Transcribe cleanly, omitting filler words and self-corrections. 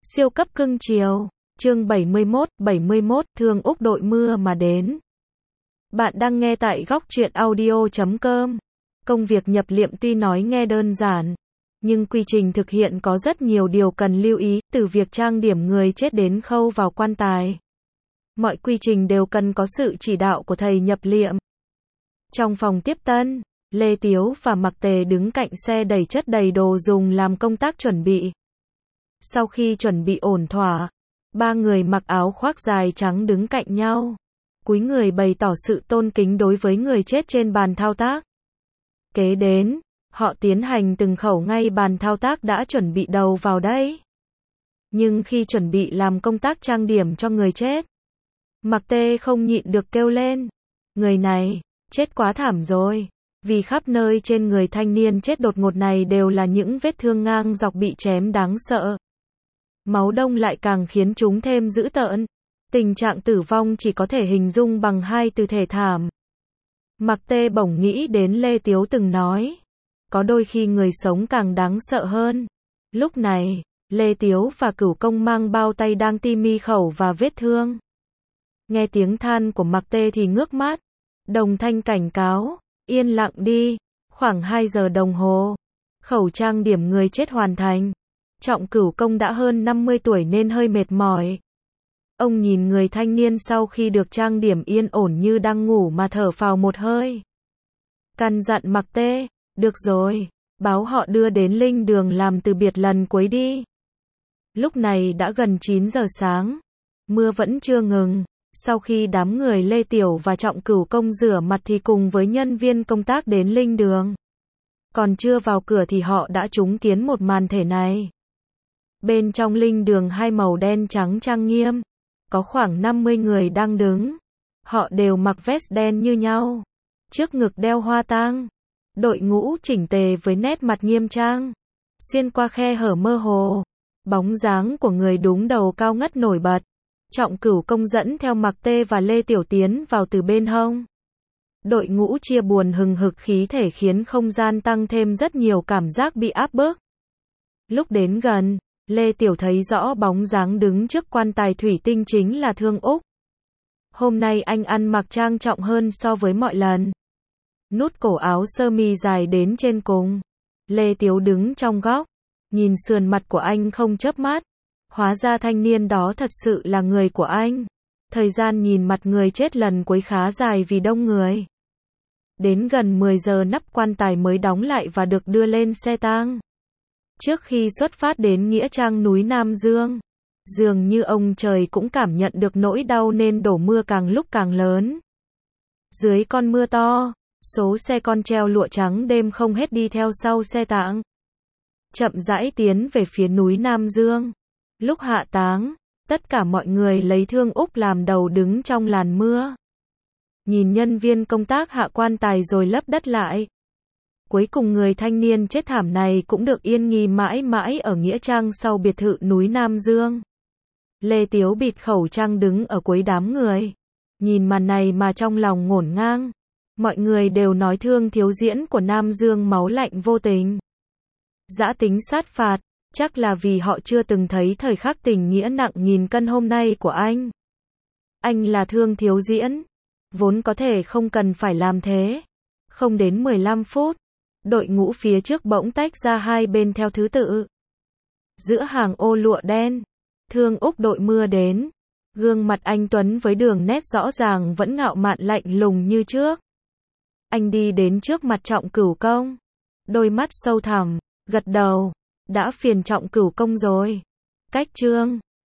Siêu cấp cưng chiều. Chương 71, Thương Úc đội mưa mà đến. Bạn đang nghe tại góc truyện audio.com. Công việc nhập liệm tuy nói nghe đơn giản, nhưng quy trình thực hiện có rất nhiều điều cần lưu ý, từ việc trang điểm người chết đến khâu vào quan tài. Mọi quy trình đều cần có sự chỉ đạo của thầy nhập liệm. Trong phòng tiếp tân, Lê Tiếu và Mạc Tề đứng cạnh xe đẩy chất đầy đồ dùng làm công tác chuẩn bị. Sau khi chuẩn bị ổn thỏa, ba người mặc áo khoác dài trắng đứng cạnh nhau, cúi người bày tỏ sự tôn kính đối với người chết trên bàn thao tác. Kế đến, họ tiến hành từng khẩu ngay bàn thao tác đã chuẩn bị đầu vào đây. Nhưng khi chuẩn bị làm công tác trang điểm cho người chết, Mạc Tê không nhịn được kêu lên. Người này, chết quá thảm rồi. Vì khắp nơi trên người thanh niên chết đột ngột này đều là những vết thương ngang dọc bị chém đáng sợ. Máu đông lại càng khiến chúng thêm dữ tợn. Tình trạng tử vong chỉ có thể hình dung bằng hai từ thể thảm. Mạc Tê bỗng nghĩ đến Lê Tiếu từng nói, có đôi khi người sống càng đáng sợ hơn. Lúc này, Lê Tiếu và Cửu Công mang bao tay đang ti mi khẩu và vết thương. Nghe tiếng than của Mạc Tê thì ngước mắt. Đồng thanh cảnh cáo, yên lặng đi. Khoảng 2 giờ đồng hồ, khẩu trang điểm người chết hoàn thành. Trọng Cửu Công đã hơn 50 tuổi nên hơi mệt mỏi. Ông nhìn người thanh niên sau khi được trang điểm yên ổn như đang ngủ mà thở phào một hơi. Căn dặn Mạc Tê, được rồi, báo họ đưa đến linh đường làm từ biệt lần cuối đi. Lúc này đã gần 9 giờ sáng, mưa vẫn chưa ngừng. Sau khi đám người Lê Tiểu và Trọng Cửu Công rửa mặt thì cùng với nhân viên công tác đến linh đường. Còn chưa vào cửa thì họ đã chứng kiến một màn thể này. Bên trong linh đường hai màu đen trắng trang nghiêm, có khoảng 50 người đang đứng. Họ đều mặc vest đen như nhau, trước ngực đeo hoa tang. Đội ngũ chỉnh tề với nét mặt nghiêm trang. Xuyên qua khe hở mơ hồ, bóng dáng của người đúng đầu cao ngất nổi bật. Trọng Cửu Công dẫn theo Mạc Tê và Lê Tiểu tiến vào từ bên hông. Đội ngũ chia buồn hừng hực khí thể khiến không gian tăng thêm rất nhiều cảm giác bị áp bức. Lúc đến gần, Lê Tiểu thấy rõ bóng dáng đứng trước quan tài thủy tinh chính là Thương Úc. Hôm nay anh ăn mặc trang trọng hơn so với mọi lần. Nút cổ áo sơ mi dài đến trên cùng. Lê Tiểu đứng trong góc, nhìn sườn mặt của anh không chớp mắt. Hóa ra thanh niên đó thật sự là người của anh. Thời gian nhìn mặt người chết lần cuối khá dài vì đông người. Đến gần 10 giờ nắp quan tài mới đóng lại và được đưa lên xe tang. Trước khi xuất phát đến nghĩa trang núi Nam Dương, dường như ông trời cũng cảm nhận được nỗi đau nên đổ mưa càng lúc càng lớn. Dưới con mưa to, số xe con treo lụa trắng đêm không hết đi theo sau xe tang, chậm rãi tiến về phía núi Nam Dương. Lúc hạ táng, tất cả mọi người lấy Thương Úc làm đầu đứng trong làn mưa. Nhìn nhân viên công tác hạ quan tài rồi lấp đất lại. Cuối cùng người thanh niên chết thảm này cũng được yên nghỉ mãi mãi ở nghĩa trang sau biệt thự núi Nam Dương. Lê Tiếu bịt khẩu trang đứng ở cuối đám người. Nhìn màn này mà trong lòng ngổn ngang. Mọi người đều nói Thương thiếu diễn của Nam Dương máu lạnh vô tình, dã tính sát phạt. Chắc là vì họ chưa từng thấy thời khắc tình nghĩa nặng nghìn cân hôm nay của anh. Anh là Thương thiếu diễn, vốn có thể không cần phải làm thế. Không đến 15 phút, đội ngũ phía trước bỗng tách ra hai bên theo thứ tự. Giữa hàng ô lụa đen, Thương Úc đội mưa đến. Gương mặt anh tuấn với đường nét rõ ràng vẫn ngạo mạn lạnh lùng như trước. Anh đi đến trước mặt Trọng Cửu Công, đôi mắt sâu thẳm, gật đầu. Đã phiền Trọng Cửu Công rồi. Cách Trương,